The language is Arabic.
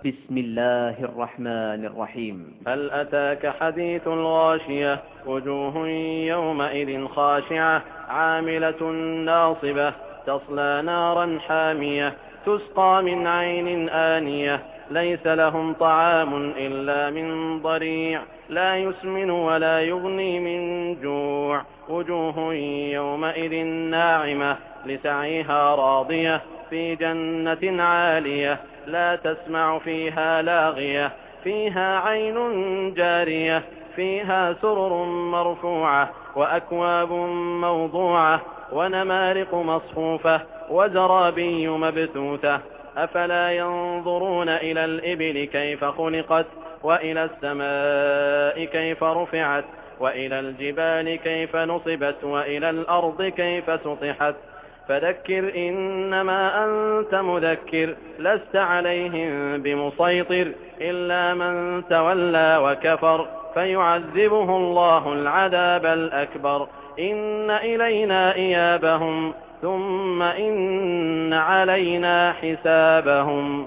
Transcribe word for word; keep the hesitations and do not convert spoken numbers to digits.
بسم الله الرحمن الرحيم. هل أتاك حديث الغاشية وجوه يومئذ خاشعة عاملة ناصبة تصلى نارا حامية تسقى من عين آنية ليس لهم طعام إلا من ضريع لا يسمن ولا يغني من جوع وجوه يومئذ ناعمة لسعيها راضية في جنة عالية لا تسمع فيها لاغية فيها عين جارية فيها سرر مرفوعة وأكواب موضوعة ونمارق مصفوفة وزرابي مبثوثة أفلا ينظرون إلى الإبل كيف خلقت وإلى السماء كيف رفعت وإلى الجبال كيف نصبت وإلى الأرض كيف سطحت فذكر إنما أنت مذكر لست عليهم بمسيطر إلا من تولى وكفر فيعذبه الله العذاب الأكبر إن إلينا إيابهم ثم إن علينا حسابهم.